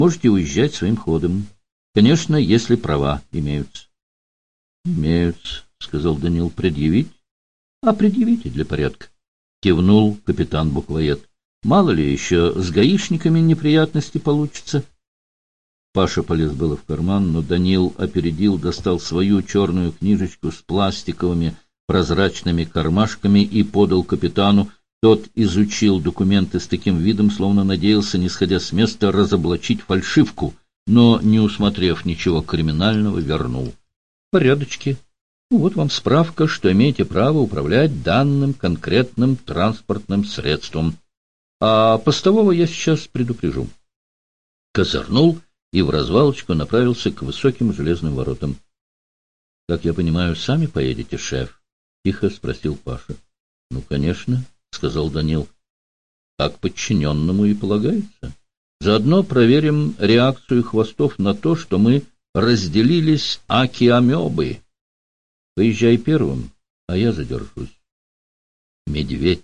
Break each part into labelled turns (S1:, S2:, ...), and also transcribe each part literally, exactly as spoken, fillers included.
S1: можете уезжать своим ходом. Конечно, если права имеются. — Имеются, — сказал Данил. — Предъявить? — А предъявите для порядка, — кивнул капитан-буквоед. — Мало ли еще с гаишниками неприятности получится. Паша полез было в карман, но Данил опередил, достал свою черную книжечку с пластиковыми прозрачными кармашками и подал капитану. Тот изучил документы с таким видом, словно надеялся, не сходя с места, разоблачить фальшивку, но, не усмотрев ничего криминального, вернул. — Порядочки. Вот вам справка, что имеете право управлять данным конкретным транспортным средством. А постового я сейчас предупрежу. Козырнул и в развалочку направился к высоким железным воротам. — Как я понимаю, сами поедете, шеф? — тихо спросил Паша. — Ну, конечно, — сказал Данил. — Так подчиненному и полагается. Заодно проверим реакцию хвостов на то, что мы разделились аки-амебы. Поезжай первым, а я задержусь. Медведь.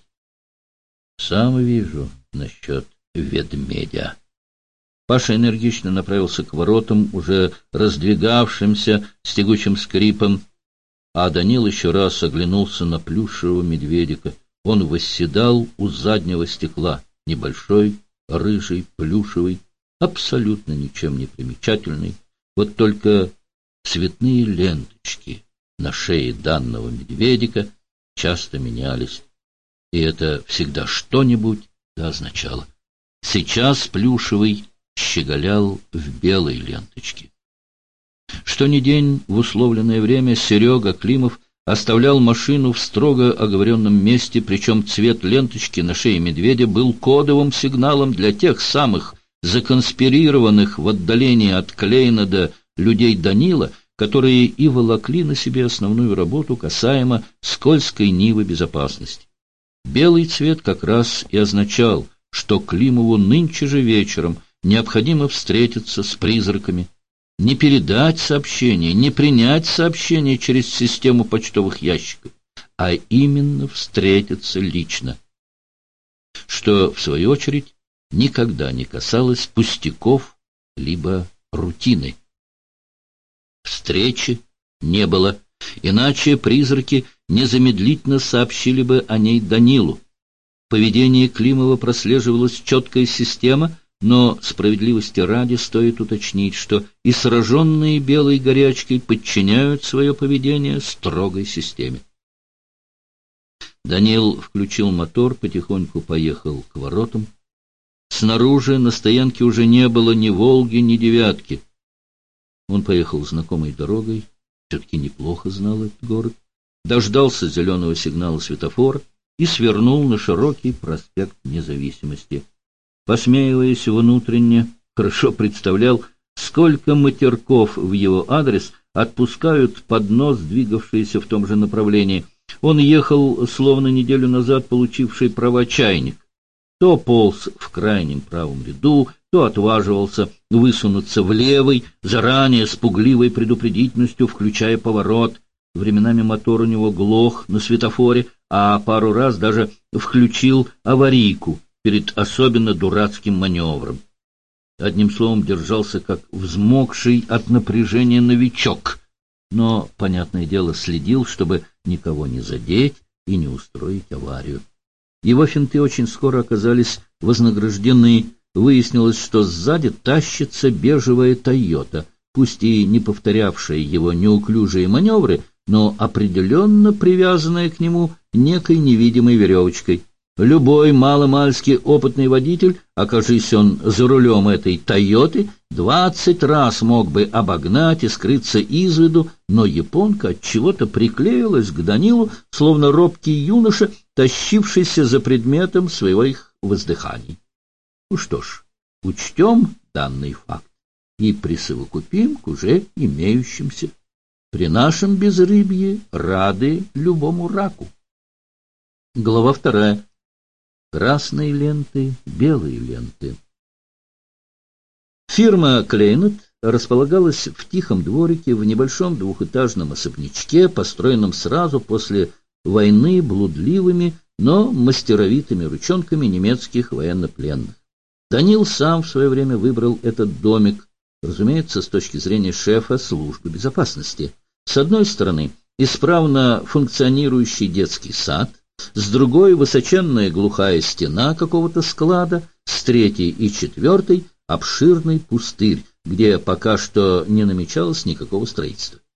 S1: Сам вижу насчет ведмедя. Паша энергично направился к воротам, уже раздвигавшимся с тягучим скрипом, а Данил еще раз оглянулся на плюшевого медведика. Он восседал у заднего стекла, небольшой, рыжий, плюшевый, абсолютно ничем не примечательный. Вот только цветные ленточки на шее данного медведика часто менялись, и это всегда что-нибудь да означало. Сейчас плюшевый щеголял в белой ленточке. Что ни день в условленное время Серега Климов оставлял машину в строго оговоренном месте, причем цвет ленточки на шее медведя был кодовым сигналом для тех самых законспирированных в отдалении от Клейнеда людей Данила, которые и волокли на себе основную работу касаемо скользкой нивы безопасности. Белый цвет как раз и означал, что Климову нынче же вечером необходимо встретиться с призраками, не передать сообщение, не принять сообщение через систему почтовых ящиков, а именно встретиться лично, что, в свою очередь, никогда не касалось пустяков либо рутины. Встречи не было, иначе призраки незамедлительно сообщили бы о ней Данилу. В поведении Климова прослеживалась четкая система, но справедливости ради стоит уточнить, что и сраженные белой горячкой подчиняют свое поведение строгой системе. Данил включил мотор, потихоньку поехал к воротам. Снаружи на стоянке уже не было ни «Волги», ни «девятки». Он поехал знакомой дорогой, все-таки неплохо знал этот город, дождался зеленого сигнала светофора и свернул на широкий проспект Независимости. Посмеиваясь внутренне, хорошо представлял, сколько матерков в его адрес отпускают под нос, двигавшиеся в том же направлении. Он ехал, словно неделю назад получивший права чайник. То полз в крайнем правом ряду, то отваживался высунуться в левый, заранее с пугливой предупредительностью включая поворот. Временами мотор у него глох на светофоре, а пару раз даже включил аварийку перед особенно дурацким маневром. Одним словом, держался как взмокший от напряжения новичок, но, понятное дело, следил, чтобы никого не задеть и не устроить аварию. Его финты очень скоро оказались вознаграждены. Выяснилось, что сзади тащится бежевая «Тойота», пусть и не повторявшая его неуклюжие маневры, но определенно привязанная к нему некой невидимой веревочкой. Любой маломальски опытный водитель, окажись он за рулем этой «Тойоты», двадцать раз мог бы обогнать и скрыться из виду, но японка отчего-то приклеилась к Данилу, словно робкий юноша, тащившийся за предметом своих воздыханий. Ну что ж, учтем данный факт и присовокупим к уже имеющимся. При нашем безрыбье рады любому раку. Глава вторая. Красные ленты, белые ленты. Фирма «Клейнет» располагалась в тихом дворике в небольшом двухэтажном особнячке, построенном сразу после войны блудливыми, но мастеровитыми ручонками немецких военнопленных. Данил сам в свое время выбрал этот домик, разумеется, с точки зрения шефа службы безопасности. С одной стороны, исправно функционирующий детский сад, с другой — высоченная глухая стена какого-то склада, с третьей и четвертой — обширный пустырь, где пока что не намечалось никакого строительства.